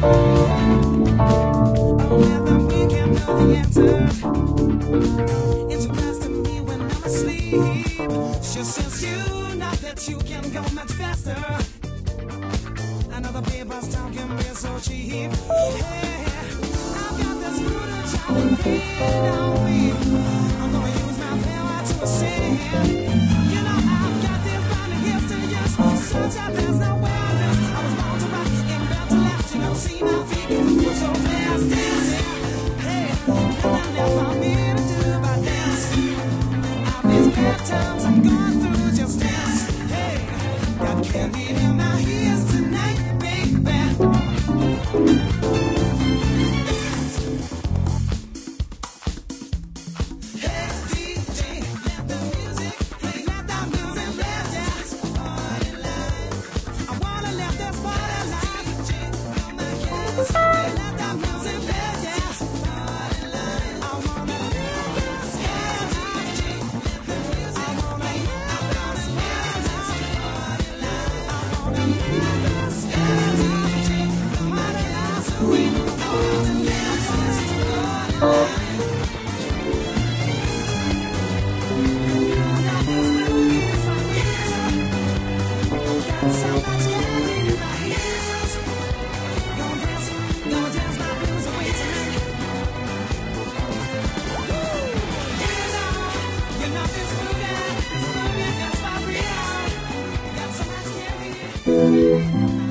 It's blessed to me when I'm asleep. She says you know that you can go much faster. Another paper's time can be so cheap. Hey, I've got this brutal child and feed on me. I'm gonna use my power to ascend. You know I've got this burning gifts to use. Such a there's no way I lose. I was born to rock and built to last. You don't see my feet 'cause I move so fast. Dancing. Hey, nothing left for me to do but dance. All these bad times I'm going through, just dance. Hey, got candy in my ears tonight, baby. Hey, DJ, let the music play, let the music play, just party life. I wanna let this party life. DJ, on my kids, let the music play, just party life. I wanna let this party life. I wanna let this party life. I wanna let this party life. Party life, so we know to dance, it's party life. Got so much candy in my ears. Gonna dance my blues away tonight. You know this boogie, that's my real. Got so much candy.